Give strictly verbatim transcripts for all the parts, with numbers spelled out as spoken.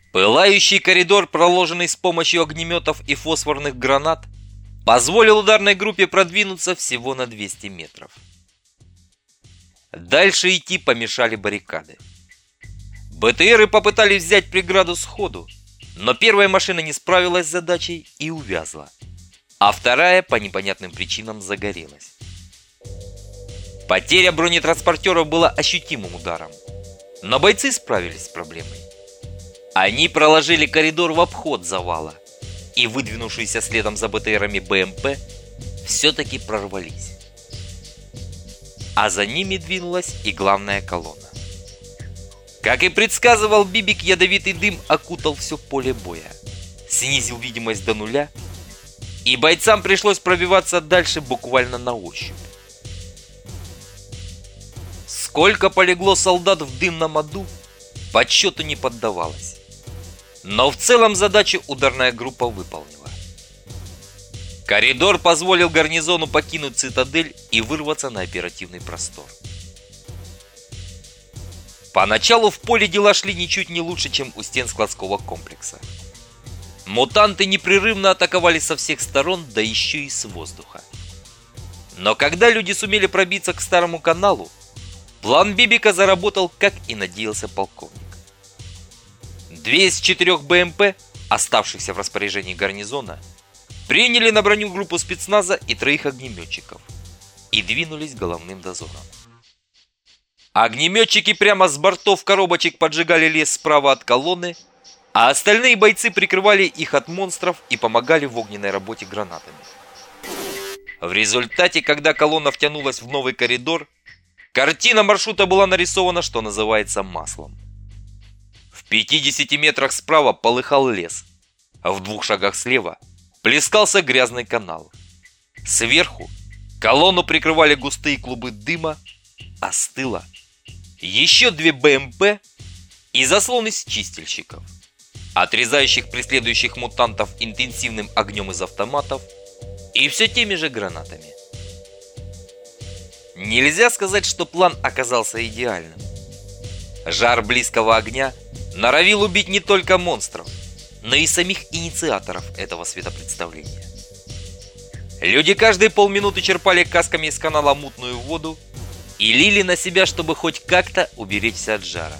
Пылающий коридор, проложенный с помощью огнеметов и фосфорных гранат, позволил ударной группе продвинуться всего на двести метров. Дальше идти помешали баррикады. БТРы попытались взять преграду сходу, но первая машина не справилась с задачей и увязла, а вторая по непонятным причинам загорелась. Потеря бронетранспортеров была ощутимым ударом, но бойцы справились с проблемой. Они проложили коридор в обход завала, и выдвинувшиеся следом за БТРами БМП все-таки прорвались. А за ними двинулась и главная колонна. Как и предсказывал Бибик, ядовитый дым окутал все поле боя, снизил видимость до нуля, и бойцам пришлось пробиваться дальше буквально на ощупь. Сколько полегло солдат в дымном аду, подсчету не поддавалось. Но в целом задачу ударная группа выполнила. Коридор позволил гарнизону покинуть цитадель и вырваться на оперативный простор. Поначалу в поле дела шли ничуть не лучше, чем у стен складского комплекса. Мутанты непрерывно атаковали со всех сторон, да еще и с воздуха. Но когда люди сумели пробиться к старому каналу, план Бибика заработал, как и надеялся полковник. Две из четырех БМП, оставшихся в распоряжении гарнизона, приняли на броню группу спецназа и троих огнеметчиков и двинулись головным дозором. Огнеметчики прямо с бортов коробочек поджигали лес справа от колонны, а остальные бойцы прикрывали их от монстров и помогали в огненной работе гранатами. В результате, когда колонна втянулась в новый коридор, картина маршрута была нарисована, что называется, маслом. В пятидесяти метрах справа полыхал лес, а в двух шагах слева плескался грязный канал. Сверху колонну прикрывали густые клубы дыма, а с тыла еще две БМП и заслон из чистильщиков, отрезающих преследующих мутантов интенсивным огнем из автоматов и все теми же гранатами. Нельзя сказать, что план оказался идеальным. Жар близкого огня норовил убить не только монстров, но и самих инициаторов этого светопредставления. Люди каждые полминуты черпали касками из канала мутную воду и лили на себя, чтобы хоть как-то уберечься от жара.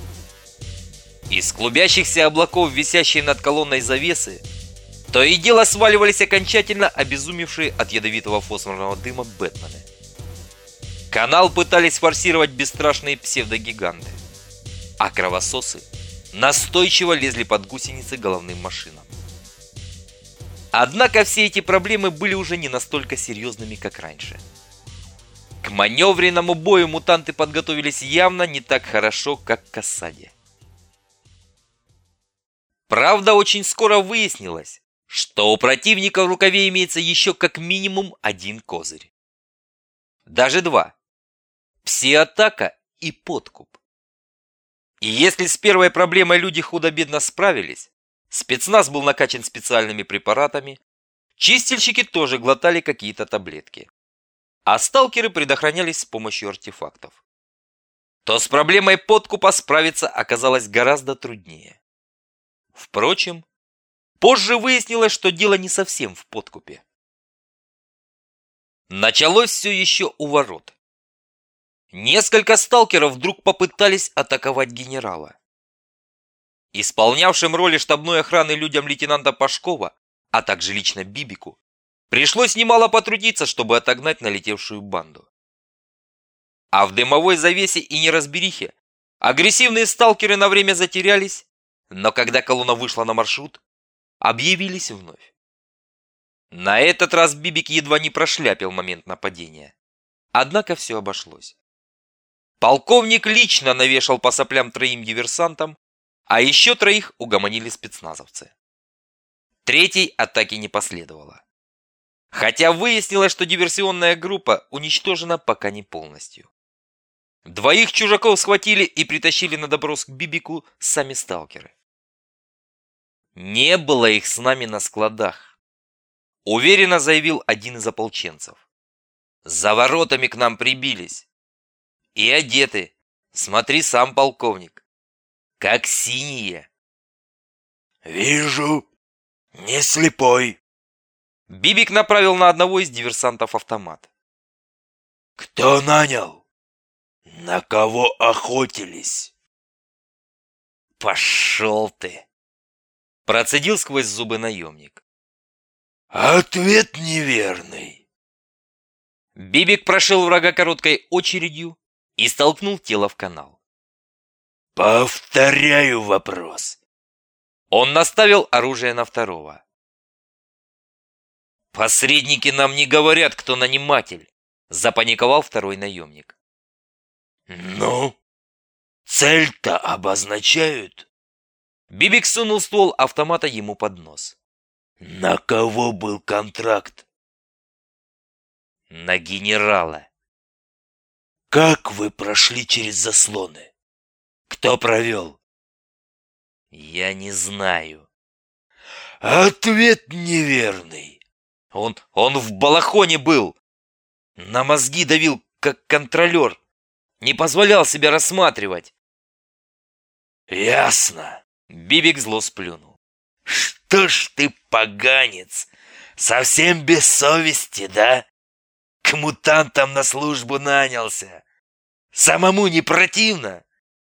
Из клубящихся облаков, висящие над колонной завесы, то и дело сваливались окончательно обезумевшие от ядовитого фосфорного дыма бэтмены. Канал пытались форсировать бесстрашные псевдогиганты, а кровососы настойчиво лезли под гусеницы головным машинам. Однако все эти проблемы были уже не настолько серьезными, как раньше. К маневренному бою мутанты подготовились явно не так хорошо, как к осаде. Правда, очень скоро выяснилось, что у противника в рукаве имеется еще как минимум один козырь. Даже два. Пси-атака и подкуп. И если с первой проблемой люди худо-бедно справились, спецназ был накачан специальными препаратами, чистильщики тоже глотали какие-то таблетки, а сталкеры предохранялись с помощью артефактов, то с проблемой подкупа справиться оказалось гораздо труднее. Впрочем, позже выяснилось, что дело не совсем в подкупе. Началось все еще у ворот. Несколько сталкеров вдруг попытались атаковать генерала. Исполнявшим роли штабной охраны людям лейтенанта Пашкова, а также лично Бибику, пришлось немало потрудиться, чтобы отогнать налетевшую банду. А в дымовой завесе и неразберихе агрессивные сталкеры на время затерялись, но когда колонна вышла на маршрут, объявились вновь. На этот раз Бибик едва не прошляпил момент нападения. Однако все обошлось. Полковник лично навешал по соплям троим диверсантам, а еще троих угомонили спецназовцы. Третьей атаки не последовало. Хотя выяснилось, что диверсионная группа уничтожена пока не полностью. Двоих чужаков схватили и притащили на допрос к Бибику сами сталкеры. «Не было их с нами на складах», — уверенно заявил один из ополченцев. «За воротами к нам прибились. И одеты, смотри сам, полковник, как синие. «Вижу. Не слепой». Бибик направил на одного из диверсантов автомат. «Кто нанял? На кого охотились?» «Пошел ты!» Процедил сквозь зубы наемник. «Ответ неверный». Бибик прошил врага короткой очередью и столкнул тело в канал. «Повторяю вопрос». Он наставил оружие на второго. «Посредники нам не говорят, кто наниматель», — запаниковал второй наемник. «Ну, цель-то обозначают?» Бибик сунул ствол автомата ему под нос. «На кого был контракт?» «На генерала». «Как вы прошли через заслоны? Кто провел?» «Я не знаю». «Ответ неверный». Он, он в балахоне был. На мозги давил, как контролер. Не позволял себя рассматривать. «Ясно». Бибик зло сплюнул. «Что ж ты, поганец, совсем без совести, да? К мутантам на службу нанялся. Самому не противно?»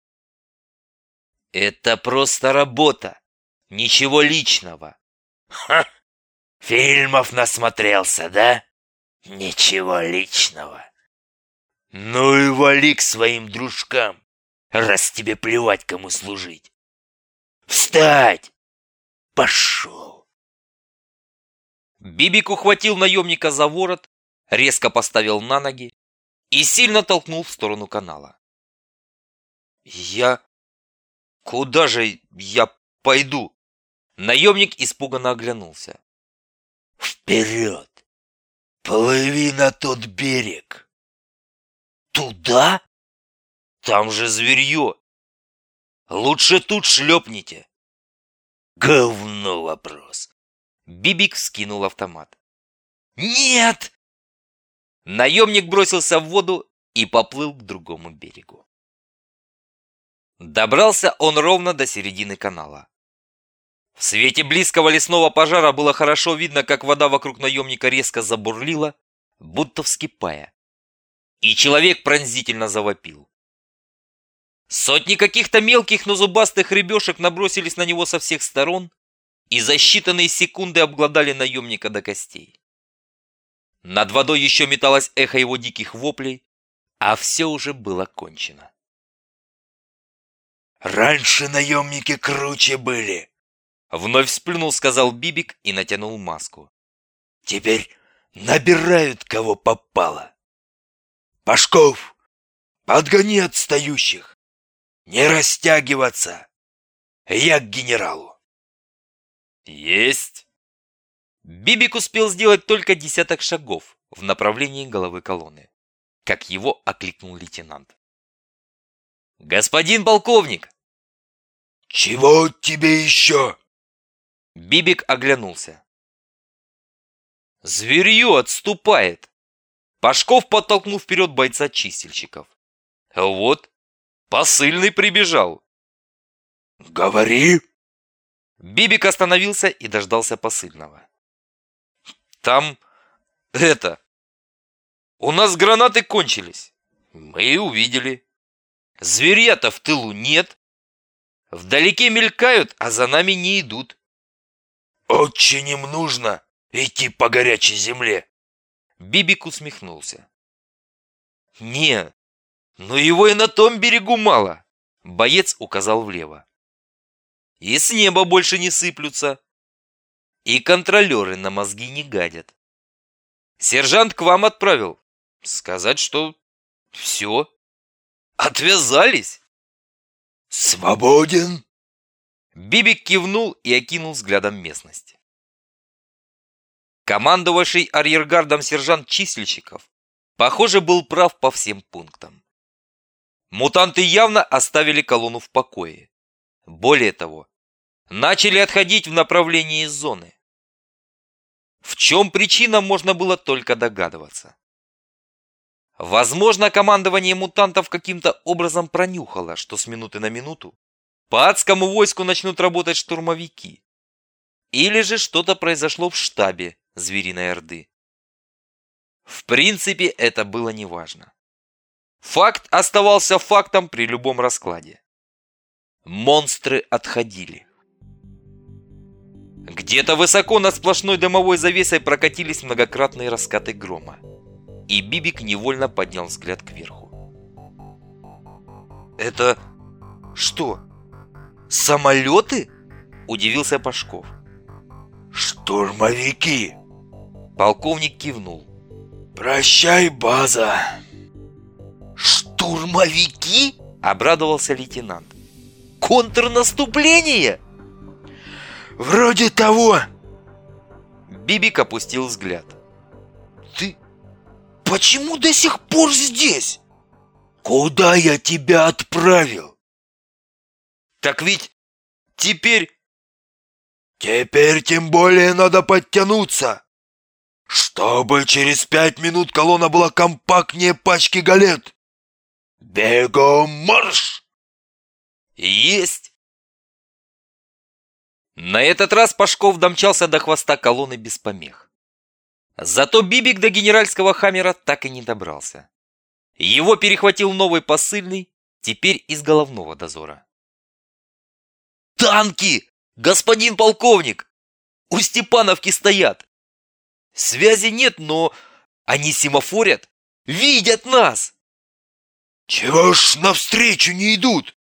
Это просто работа. Ничего личного. «Ха! Фильмов насмотрелся, да? Ничего личного. Ну и вали к своим дружкам, раз тебе плевать, кому служить. Встать! Пошел!» Бибик ухватил наемника за ворот, резко поставил на ноги и сильно толкнул в сторону канала. «Я... Куда же я пойду?» Наемник испуганно оглянулся. «Вперед! Плыви на тот берег!» «Туда? Там же зверье! Лучше тут шлепните!» «Говно вопрос!» Бибик вскинул автомат. «Нет!» Наемник бросился в воду и поплыл к другому берегу. Добрался он ровно до середины канала. В свете близкого лесного пожара было хорошо видно, как вода вокруг наемника резко забурлила, будто вскипая. И человек пронзительно завопил. Сотни каких-то мелких, но зубастых рыбешек набросились на него со всех сторон и за считанные секунды обглодали наемника до костей. Над водой еще металось эхо его диких воплей, а все уже было кончено. «Раньше наемники круче были», — вновь сплюнул, сказал Бибик и натянул маску. «Теперь набирают, кого попало. Пашков, подгони отстающих. Не растягиваться. Я к генералу». «Есть!» Бибик успел сделать только десяток шагов в направлении головы колонны, как его окликнул лейтенант. «Господин полковник!» «Чего тебе еще?» Бибик оглянулся. «Зверье отступает!» Пашков подтолкнул вперед бойца чистильщиков. «Вот, посыльный прибежал!» «Говори!» Бибик остановился и дождался посыльного. «Там... это... У нас гранаты кончились. Мы и увидели. Зверя-то в тылу нет. Вдалеке мелькают, а за нами не идут». «Очень им нужно идти по горячей земле». Бибик усмехнулся. «Не, но его и на том берегу мало», — боец указал влево. «И с неба больше не сыплются. И контролеры на мозги не гадят. Сержант к вам отправил. Сказать, что все. Отвязались». «Свободен?» Бибик кивнул и окинул взглядом местность. Командовавший арьергардом сержант чистильщиков, похоже, был прав по всем пунктам. Мутанты явно оставили колонну в покое. Более того, начали отходить в направлении зоны. В чем причина, можно было только догадываться. Возможно, командование мутантов каким-то образом пронюхало, что с минуты на минуту по адскому войску начнут работать штурмовики, Или же что-то произошло в штабе Звериной Орды. В принципе, это было неважно. Факт оставался фактом при любом раскладе. Монстры отходили. Где-то высоко над сплошной дымовой завесой прокатились многократные раскаты грома. И Бибик невольно поднял взгляд кверху. «Это что, самолеты?» – удивился Пашков. «Штурмовики!» Полковник кивнул. «Прощай, база!» «Штурмовики?» – обрадовался лейтенант. «Контрнаступление?» «Вроде того!» Бибик опустил взгляд. «Ты почему до сих пор здесь?» «Куда я тебя отправил?» «Так ведь теперь...» «Теперь тем более надо подтянуться, чтобы через пять минут колонна была компактнее пачки галет. Бегом марш!» «Есть!» На этот раз Пашков домчался до хвоста колонны без помех. Зато Бибик до генеральского хаммера так и не добрался. Его перехватил новый посыльный, теперь из головного дозора. «Танки! Господин полковник! У Степановки стоят! Связи нет, но они семафорят, видят нас!» «Чего ж навстречу не идут?»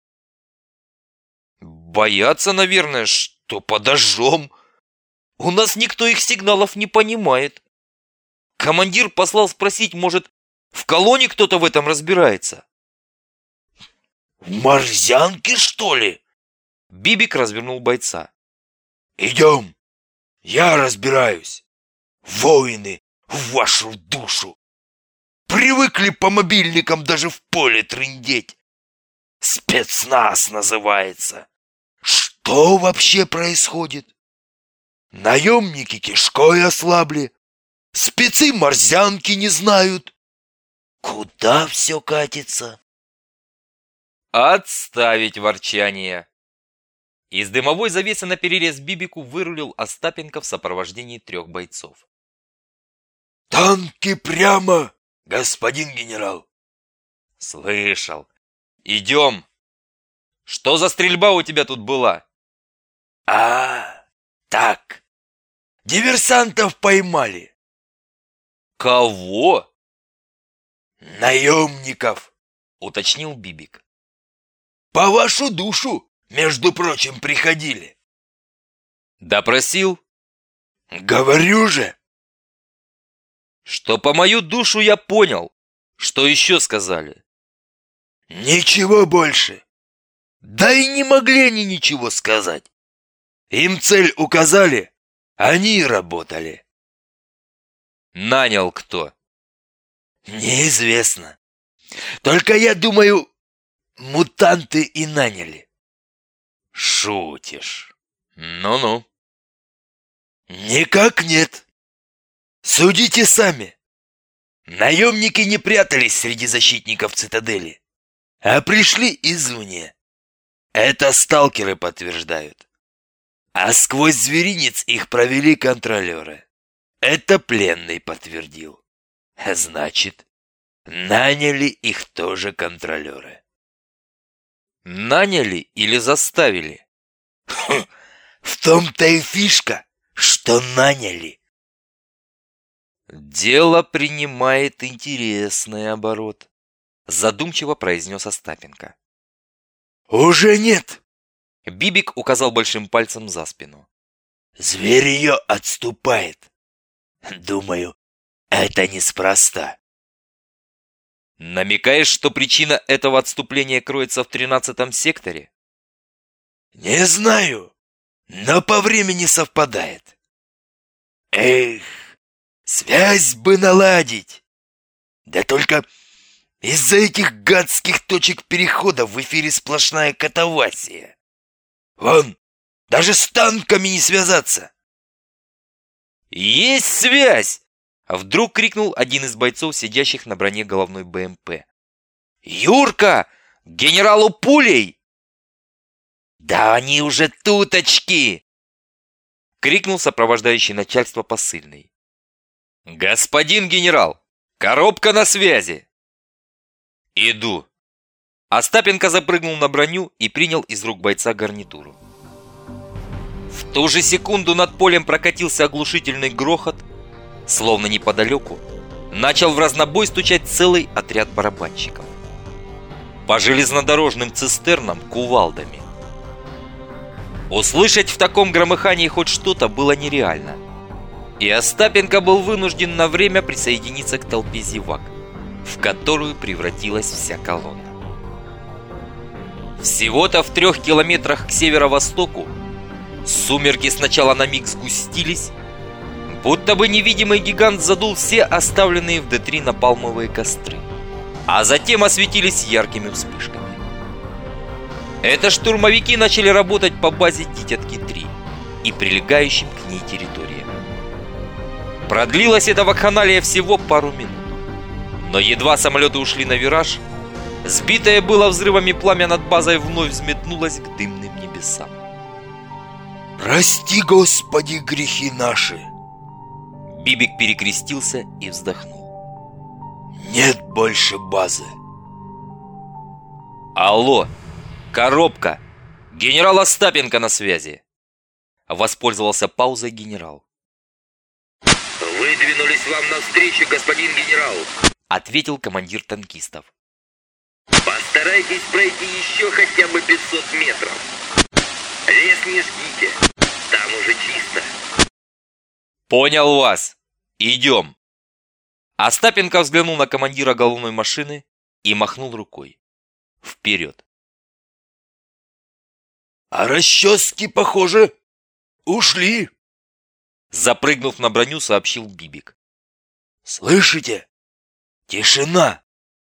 «Боятся, наверное, что подожжем. У нас никто их сигналов не понимает. Командир послал спросить, может, в колонне кто-то в этом разбирается?» «В морзянке, что ли?» Бибик развернул бойца. «Идем, я разбираюсь. Воины, в вашу душу! Привыкли по мобильникам даже в поле трындеть. Спецназ называется. Что вообще происходит? Наемники кишкой ослабли. Спецы морзянки не знают. Куда все катится?» «Отставить ворчание!» Из дымовой завесы на перерез Бибику вырулил Остапенко в сопровождении трех бойцов. «Танки прямо, господин генерал!» «Слышал! Идем! Что за стрельба у тебя тут была?» «А, так, диверсантов поймали». «Кого?» «Наемников», — уточнил Бибик. «По вашу душу, между прочим, приходили». «Допросил?» «Говорю же». «Что по мою душу я понял. Что еще сказали?» «Ничего больше. Да и не могли они ничего сказать. Им цель указали, они и работали». «Нанял кто?» «Неизвестно. Только я думаю, мутанты и наняли». «Шутишь? Ну-ну». «Никак нет. Судите сами. Наемники не прятались среди защитников цитадели, а пришли извне. Это сталкеры подтверждают. А сквозь зверинец их провели контролеры. Это пленный подтвердил. Значит, наняли их тоже контролеры». «Наняли или заставили?» Хм, в том-то и фишка, что наняли. «Дело принимает интересный оборот», — задумчиво произнес Остапенко. «Уже нет». Бибик указал большим пальцем за спину. «Зверь ее отступает. Думаю, это неспроста». «Намекаешь, что причина этого отступления кроется в тринадцатом секторе?» «Не знаю, но по времени совпадает. Эх, связь бы наладить. Да только из-за этих гадских точек перехода в эфире сплошная катавасия. Вон, даже с танками не связаться». «Есть связь!» — вдруг крикнул один из бойцов, сидящих на броне головной БМП. «Юрка! К генералу пулей!» «Да они уже туточки!» крикнул сопровождающий начальство посыльный. «Господин генерал, коробка на связи!» «Иду!» Остапенко запрыгнул на броню и принял из рук бойца гарнитуру. В ту же секунду над полем прокатился оглушительный грохот, словно неподалеку начал в разнобой стучать целый отряд барабанщиков. По железнодорожным цистернам кувалдами. Услышать в таком громыхании хоть что-то было нереально. И Остапенко был вынужден на время присоединиться к толпе зевак, в которую превратилась вся колонна. Всего-то в трех километрах к северо-востоку сумерки сначала на миг сгустились, будто бы невидимый гигант задул все оставленные в Д три напалмовые костры, а затем осветились яркими вспышками. Это штурмовики начали работать по базе Дитятки три и прилегающим к ней территориям. Продлилась эта вакханалия всего пару минут, но едва самолеты ушли на вираж, сбитое было взрывами пламя над базой вновь взметнулось к дымным небесам. «Прости, Господи, грехи наши!» Бибик перекрестился и вздохнул. «Нет больше базы!» «Алло! Коробка! Генерал Остапенко на связи!» Воспользовался паузой генерал. «Выдвинулись вам навстречу, господин генерал!» Ответил командир танкистов. «Постарайтесь пройти еще хотя бы пятьсот метров. Лес не жгите, там уже чисто». «Понял вас! Идем!» Остапенко взглянул на командира головной машины и махнул рукой. Вперед! «А расчески, похоже, ушли!» Запрыгнув на броню, сообщил Бибик. «Слышите? Тишина!»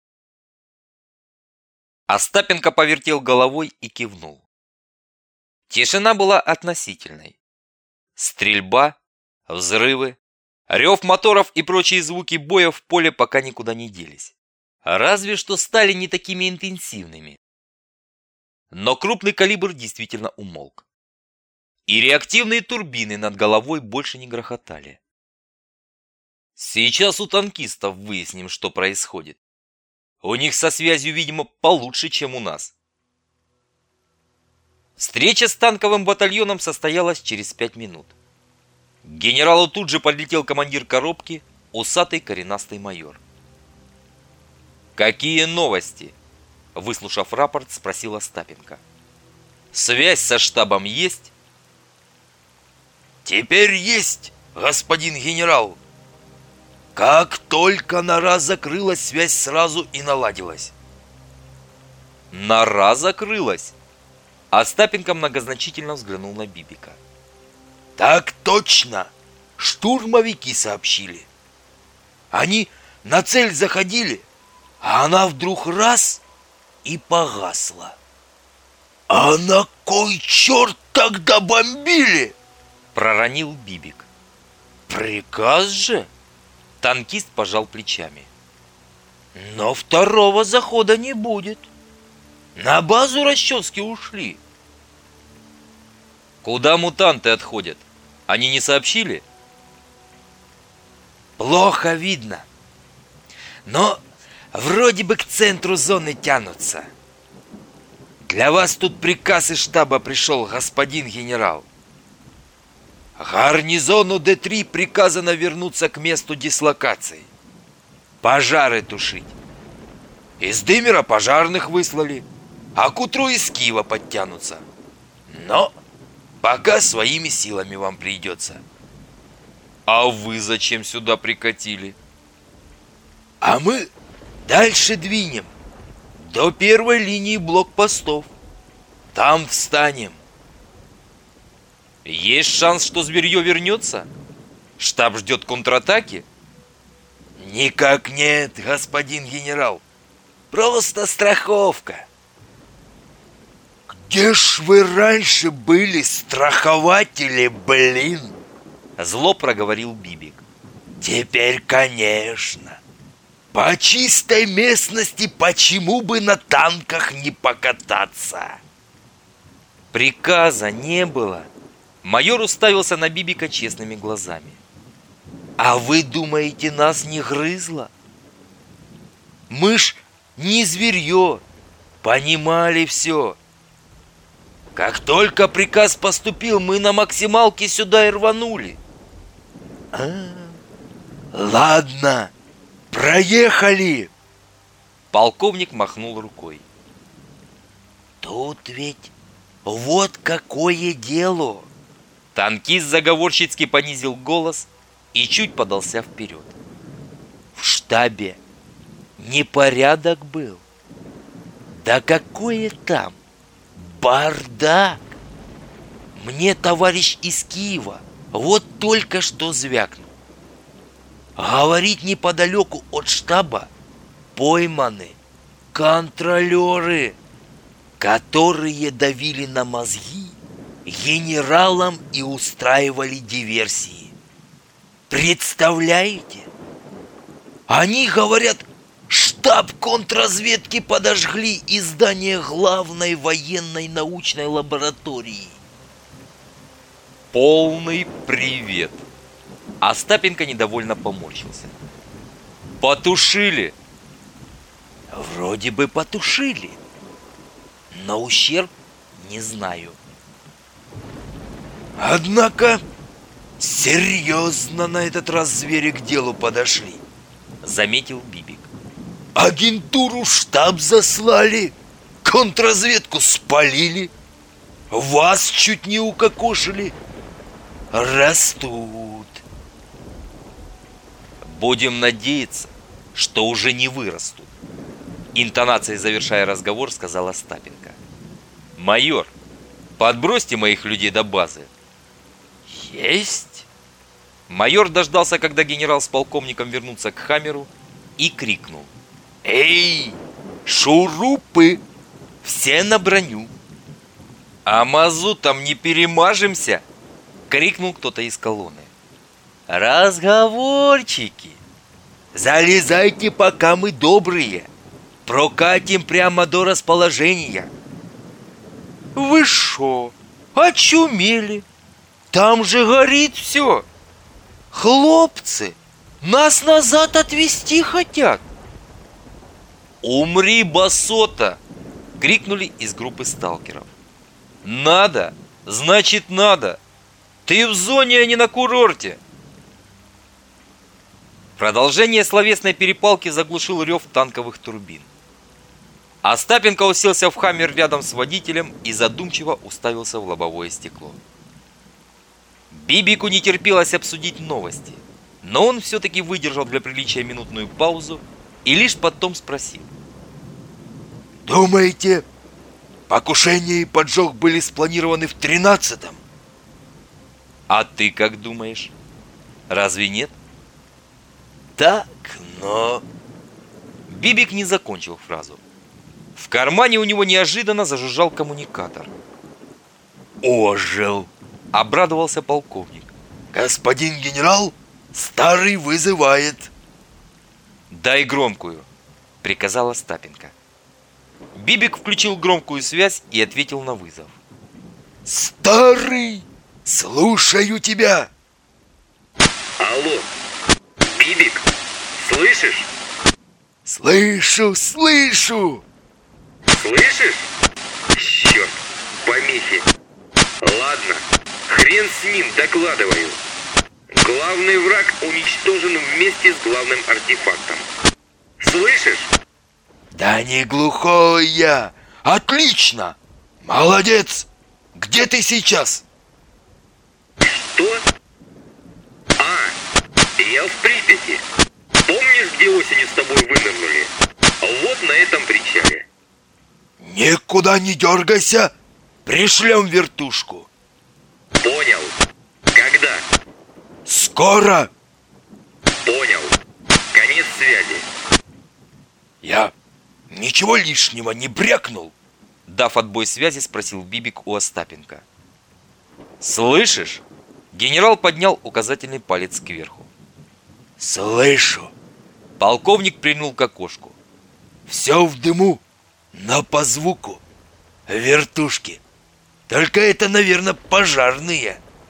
Остапенко повертел головой и кивнул. Тишина была относительной. Стрельба, взрывы, рев моторов и прочие звуки боя в поле пока никуда не делись. Разве что стали не такими интенсивными. Но крупный калибр действительно умолк. И реактивные турбины над головой больше не грохотали. Сейчас у танкистов выясним, что происходит. У них со связью, видимо, получше, чем у нас. Встреча с танковым батальоном состоялась через пять минут. К генералу тут же подлетел командир коробки, усатый коренастый майор. «Какие новости?» Выслушав рапорт, спросил Остапенко. «Связь со штабом есть?» «Теперь есть, господин генерал. Как только нора закрылась, связь сразу и наладилась». «Нора закрылась?» Остапенко многозначительно взглянул на Бибика. «Так точно! Штурмовики сообщили. Они на цель заходили, а она вдруг раз и погасла. А на кой черт тогда бомбили?» Проронил Бибик. «Приказ же?» Танкист пожал плечами. «Но второго захода не будет. На базу расчески ушли». «Куда мутанты отходят? Они не сообщили?» «Плохо видно. Но вроде бы к центру зоны тянутся. Для вас тут приказ из штаба пришел, господин генерал. Гарнизону Д три приказано вернуться к месту дислокации. Пожары тушить. Из Дымера пожарных выслали, а к утру из Киева подтянутся. Но пока своими силами вам придется». «А вы зачем сюда прикатили?» «А мы дальше двинем. До первой линии блокпостов. Там встанем». «Есть шанс, что зверье вернется? Штаб ждет контратаки?» «Никак нет, господин генерал. Просто страховка». «Где ж вы раньше были, страхователи, блин?» Зло проговорил Бибик. «Теперь, конечно. По чистой местности почему бы на танках не покататься?» «Приказа не было», — Майор уставился на Бибика честными глазами. «А вы думаете, нас не грызло? Мы ж не зверье, понимали все. Как только приказ поступил, мы на максималке сюда и рванули». А, ладно, проехали. Полковник махнул рукой. Тут ведь вот какое дело. Танкист заговорщицки понизил голос и чуть подался вперед. В штабе непорядок был. Да какое там бардак! Мне товарищ из Киева вот только что звякнул. Говорит, неподалеку от штаба пойманы контролеры, которые давили на мозги генералам и устраивали диверсии. Представляете? Они говорят, штаб контрразведки подожгли и здание главной военной научной лаборатории. Полный привет. Остапенко недовольно поморщился. Потушили. Вроде бы потушили, но ущерб не знаю. Однако серьезно на этот раз звери к делу подошли, заметил Бибик. Агентуру в штаб заслали, контрразведку спалили, вас чуть не укокошили. Растут. Будем надеяться, что уже не вырастут. Интонацией завершая разговор, сказал Остапенко. Майор, подбросьте моих людей до базы. Есть. Майор дождался, когда генерал с полковником вернутся к Хаммеру, и крикнул. Эй, шурупы, все на броню. А мазутом не перемажемся? Крикнул кто-то из колонны. Разговорчики. Залезайте, пока мы добрые. Прокатим прямо до расположения. Вы шо, очумели? Там же горит все. Хлопцы, нас назад отвезти хотят. Умри, басота! Крикнули из группы сталкеров. Надо, значит надо. Ты в зоне, а не на курорте. Продолжение словесной перепалки заглушил рев танковых турбин. Остапенко уселся в Хаммер рядом с водителем и задумчиво уставился в лобовое стекло. Бибику не терпелось обсудить новости, но он все-таки выдержал для приличия минутную паузу и лишь потом спросил. Думаете, покушение и поджог были спланированы в тринадцатом? А ты как думаешь? Разве нет? Так, но... Бибик не закончил фразу. В кармане у него неожиданно зажужжал коммуникатор. Ожил! Обрадовался полковник. Господин генерал, старый вызывает. Дай громкую, приказал Остапенко. Бибик включил громкую связь и ответил на вызов. Старый, слушаю тебя. Алло, Бибик, слышишь? Слышу, слышу. Слышишь? Черт, помехи. Ладно, хрен с ним, докладываю. Главный враг уничтожен вместе с главным артефактом. Слышишь? Да не глухой я. Отлично. Молодец. Где ты сейчас? Что? А, я в Припяти. Помнишь, где осенью с тобой вынырнули? Вот на этом причале. Никуда не дергайся. Пришлем вертушку. Понял. Когда? Скоро. Понял. Конец связи. Я ничего лишнего не брякнул. Дав отбой связи, спросил Бибик у Остапенко. Слышишь? Генерал поднял указательный палец кверху. Слышу. Полковник прильнул к окошку. Все в дыму, но по звуку. Вертушки. Только это, наверное, пожарные.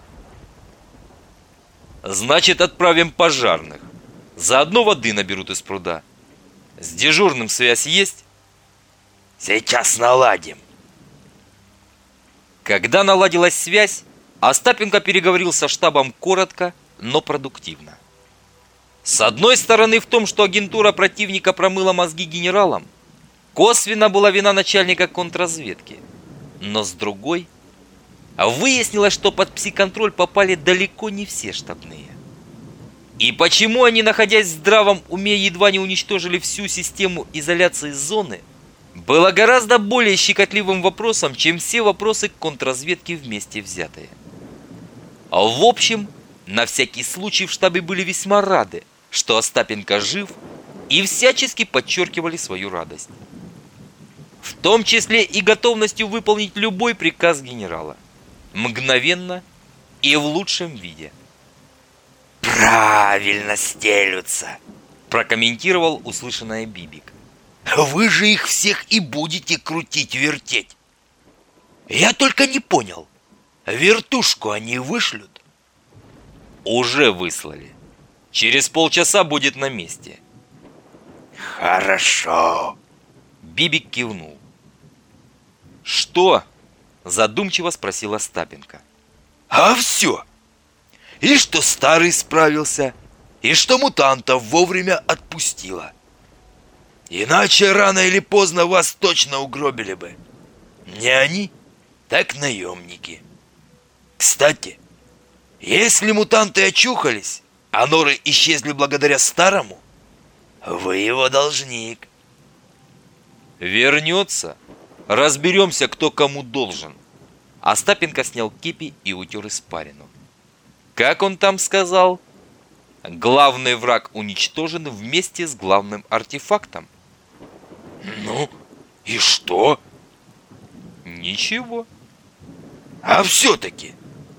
Значит, отправим пожарных. Заодно воды наберут из пруда. С дежурным связь есть? Сейчас наладим. Когда наладилась связь, Остапенко переговорил со штабом коротко, но продуктивно. С одной стороны, в том, что агентура противника промыла мозги генералам, косвенно была вина начальника контрразведки. Но с другой, выяснилось, что под пси-контроль попали далеко не все штабные. И почему они, находясь в здравом уме, едва не уничтожили всю систему изоляции зоны, было гораздо более щекотливым вопросом, чем все вопросы контрразведки вместе взятые. А в общем, на всякий случай в штабе были весьма рады, что Остапенко жив, и всячески подчеркивали свою радость. В том числе и готовностью выполнить любой приказ генерала. Мгновенно и в лучшем виде. «Правильно стелются», – прокомментировал услышанное Бибик. «Вы же их всех и будете крутить-вертеть. Я только не понял, вертушку они вышлют?» «Уже выслали. Через полчаса будет на месте». «Хорошо», – Бибик кивнул. «Что?» – задумчиво спросил Остапенко. «А все. И что старый справился, и что мутантов вовремя отпустила. Иначе рано или поздно вас точно угробили бы. Не они, так наемники. Кстати, если мутанты очухались, а норы исчезли благодаря старому, вы его должник». «Вернется. Разберемся, кто кому должен». Остапенко снял кепи и утер испарину. Как он там сказал? Главный враг уничтожен вместе с главным артефактом. «Ну, и что?» «Ничего». «А все-таки?»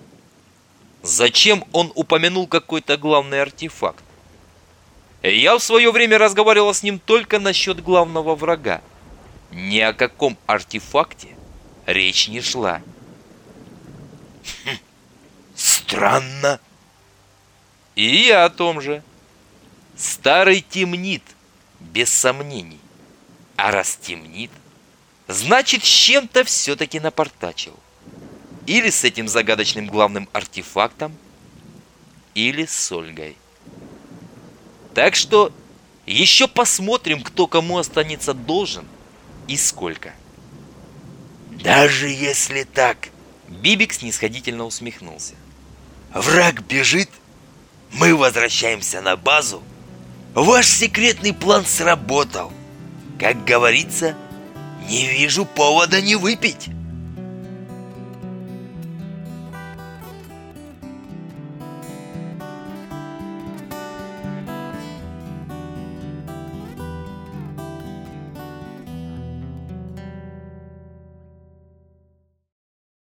Зачем он упомянул какой-то главный артефакт? Я в свое время разговаривал с ним только насчет главного врага. Ни о каком артефакте речь не шла. Хм, странно. И я о том же. Старый темнит, без сомнений. А раз темнит, значит, с чем-то все-таки напортачил. Или с этим загадочным главным артефактом, или с Ольгой. Так что еще посмотрим, кто кому останется должен и сколько. «Даже если так», Бибик снисходительно усмехнулся. «враг бежит, мы возвращаемся на базу. Ваш секретный план сработал. Как говорится, не вижу повода не выпить».